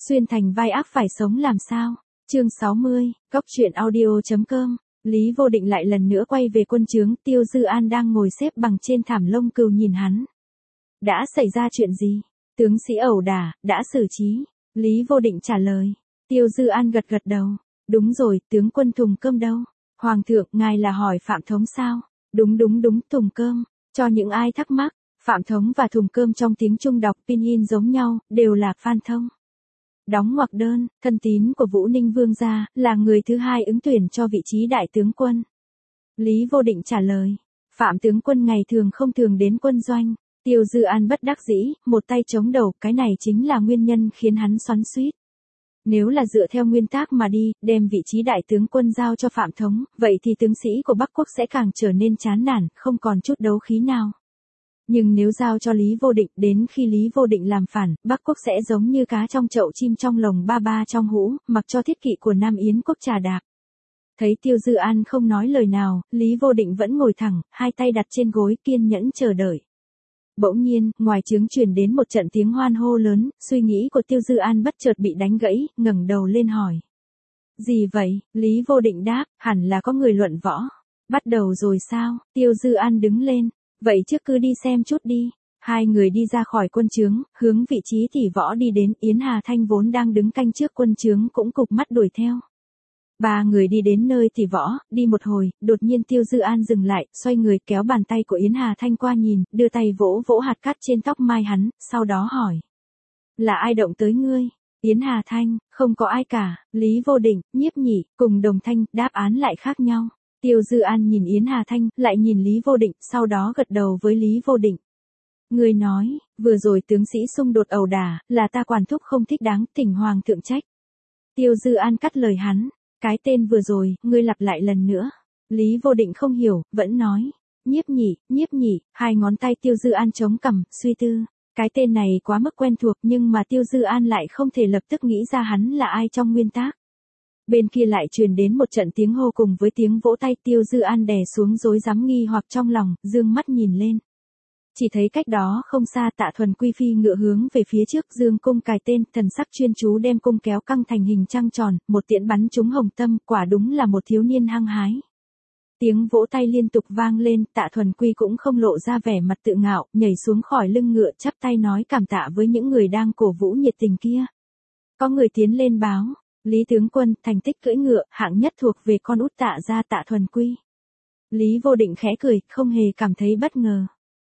Xuyên thành vai ác phải sống làm sao? Chương 60, Góc truyện audio.com. Lý Vô Định lại lần nữa quay về quân trướng, Tiêu Dư An đang ngồi xếp bằng trên thảm lông cừu nhìn hắn. Đã xảy ra chuyện gì? Tướng sĩ ẩu đả, đã xử trí. Lý Vô Định trả lời. Tiêu Dư An gật gật đầu. Đúng rồi, tướng quân Thùng Cơm đâu? Hoàng thượng, ngài là hỏi Phạm Thống sao? Đúng, Thùng Cơm. Cho những ai thắc mắc, Phạm Thống và Thùng Cơm trong tiếng Trung đọc pinyin giống nhau, đều là Phan Thông. Đóng ngoặc đơn, thân tín của Vũ Ninh Vương gia, là người thứ hai ứng tuyển cho vị trí đại tướng quân. Lý Vô Định trả lời. Phạm tướng quân ngày thường không thường đến quân doanh. Tiêu Dư An bất đắc dĩ, một tay chống đầu, cái này chính là nguyên nhân khiến hắn xoắn xuýt. Nếu là dựa theo nguyên tắc mà đi, đem vị trí đại tướng quân giao cho Phạm Thống, vậy thì tướng sĩ của Bắc Quốc sẽ càng trở nên chán nản, không còn chút đấu khí nào. Nhưng nếu giao cho Lý Vô Định, đến khi Lý Vô Định làm phản, Bắc Quốc sẽ giống như cá trong chậu chim trong lồng ba ba trong hũ, mặc cho thiết kỵ của Nam Yến Quốc trà đạp. Thấy Tiêu Dư An không nói lời nào, Lý Vô Định vẫn ngồi thẳng, hai tay đặt trên gối kiên nhẫn chờ đợi. Bỗng nhiên, ngoài trướng truyền đến một trận tiếng hoan hô lớn, suy nghĩ của Tiêu Dư An bất chợt bị đánh gãy, ngẩng đầu lên hỏi. Gì vậy? Lý Vô Định đáp, hẳn là có người luận võ. Bắt đầu rồi sao? Tiêu Dư An đứng lên. Vậy trước cứ đi xem chút đi. Hai người đi ra khỏi quân trướng, hướng vị trí tỷ võ đi đến, Yến Hà Thanh vốn đang đứng canh trước quân trướng cũng cụp mắt đuổi theo. Ba người đi đến nơi tỷ võ, đi một hồi, đột nhiên Tiêu Dư An dừng lại, xoay người kéo bàn tay của Yến Hà Thanh qua nhìn, đưa tay vỗ vỗ hạt cát trên tóc mai hắn, sau đó hỏi. Là ai động tới ngươi? Yến Hà Thanh, không có ai cả. Lý Vô Định, Nhiếp Nhị, cùng Đồng Thanh, đáp án lại khác nhau. Tiêu Dư An nhìn Yến Hà Thanh, lại nhìn Lý Vô Định, sau đó gật đầu với Lý Vô Định. Người nói, vừa rồi tướng sĩ xung đột ẩu đả, là ta quản thúc không thích đáng, thỉnh hoàng thượng trách. Tiêu Dư An cắt lời hắn. Cái tên vừa rồi, ngươi lặp lại lần nữa. Lý Vô Định không hiểu, vẫn nói. Nhiếp Nhị, hai ngón tay Tiêu Dư An chống cằm, suy tư. Cái tên này quá mức quen thuộc nhưng mà Tiêu Dư An lại không thể lập tức nghĩ ra hắn là ai trong nguyên tắc. Bên kia lại truyền đến một trận tiếng hô cùng với tiếng vỗ tay. Tiêu Dư An đè xuống rối rắm nghi hoặc trong lòng, dương mắt nhìn lên. Chỉ thấy cách đó không xa Tạ Thuần Quy phi ngựa hướng về phía trước, dương cung cài tên, thần sắc chuyên chú đem cung kéo căng thành hình trăng tròn, một tiễn bắn trúng hồng tâm, quả đúng là một thiếu niên hăng hái. Tiếng vỗ tay liên tục vang lên, Tạ Thuần Quy cũng không lộ ra vẻ mặt tự ngạo, nhảy xuống khỏi lưng ngựa, chắp tay nói cảm tạ với những người đang cổ vũ nhiệt tình kia. Có người tiến lên báo, Lý tướng quân, thành tích cưỡi ngựa, hạng nhất thuộc về con út Tạ gia Tạ Thuần Quy. Lý Vô Định khẽ cười, không hề cảm thấy bất ngờ.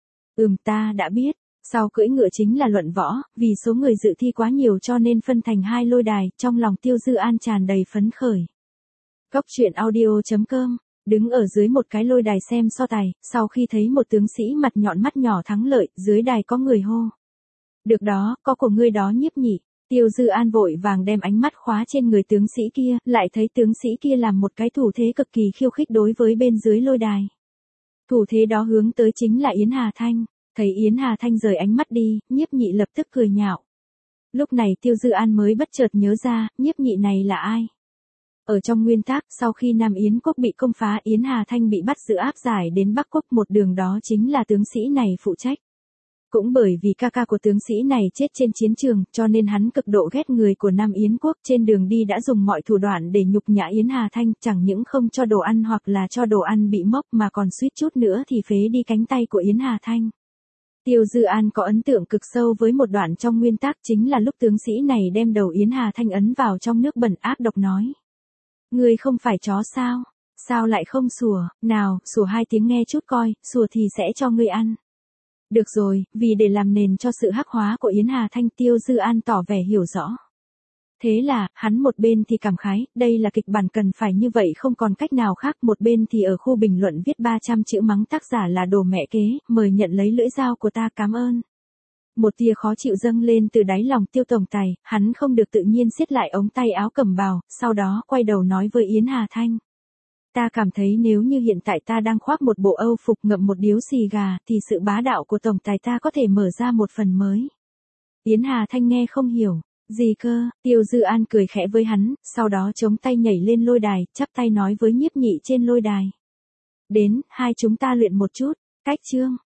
Ta đã biết, sau cưỡi ngựa chính là luận võ, vì số người dự thi quá nhiều cho nên phân thành hai lôi đài, trong lòng Tiêu Dư An tràn đầy phấn khởi. Góc truyện audio.com, đứng ở dưới một cái lôi đài xem so tài, sau khi thấy một tướng sĩ mặt nhọn mắt nhỏ thắng lợi, dưới đài có người hô. Được đó, có của ngươi đó Nhiếp Nhị. Tiêu Dư An vội vàng đem ánh mắt khóa trên người tướng sĩ kia, lại thấy tướng sĩ kia làm một cái thủ thế cực kỳ khiêu khích đối với bên dưới lôi đài. Thủ thế đó hướng tới chính là Yến Hà Thanh. Thấy Yến Hà Thanh rời ánh mắt đi, Nhiếp Nhị lập tức cười nhạo. Lúc này Tiêu Dư An mới bất chợt nhớ ra, Nhiếp Nhị này là ai? Ở trong nguyên tắc, sau khi Nam Yến Quốc bị công phá, Yến Hà Thanh bị bắt giữ áp giải đến Bắc Quốc, một đường đó chính là tướng sĩ này phụ trách. Cũng bởi vì ca ca của tướng sĩ này chết trên chiến trường, cho nên hắn cực độ ghét người của Nam Yến Quốc, trên đường đi đã dùng mọi thủ đoạn để nhục nhã Yến Hà Thanh, chẳng những không cho đồ ăn hoặc là cho đồ ăn bị mốc mà còn suýt chút nữa thì phế đi cánh tay của Yến Hà Thanh. Tiêu Dư An có ấn tượng cực sâu với một đoạn trong nguyên tắc, chính là lúc tướng sĩ này đem đầu Yến Hà Thanh ấn vào trong nước bẩn, ác độc nói. Ngươi không phải chó sao? Sao lại không sủa? Nào, sủa hai tiếng nghe chút coi, sủa thì sẽ cho ngươi ăn. Được rồi, vì để làm nền cho sự hắc hóa của Yến Hà Thanh, Tiêu Dư An tỏ vẻ hiểu rõ. Thế là, hắn một bên thì cảm khái, đây là kịch bản cần phải như vậy không còn cách nào khác, một bên thì ở khu bình luận viết 300 chữ mắng tác giả là đồ mẹ kế, mời nhận lấy lưỡi dao của ta, cảm ơn. Một tia khó chịu dâng lên từ đáy lòng Tiêu tổng tài, hắn không được tự nhiên siết lại ống tay áo cẩm bào, sau đó quay đầu nói với Yến Hà Thanh. Ta cảm thấy nếu như hiện tại ta đang khoác một bộ âu phục ngậm một điếu xì gà, thì sự bá đạo của tổng tài ta có thể mở ra một phần mới. Yến Hà Thanh nghe không hiểu. Gì cơ? Tiêu Dư An cười khẽ với hắn, sau đó chống tay nhảy lên lôi đài, chắp tay nói với Nhiếp Nhị trên lôi đài. Đến, hai chúng ta luyện một chút. Cách chương.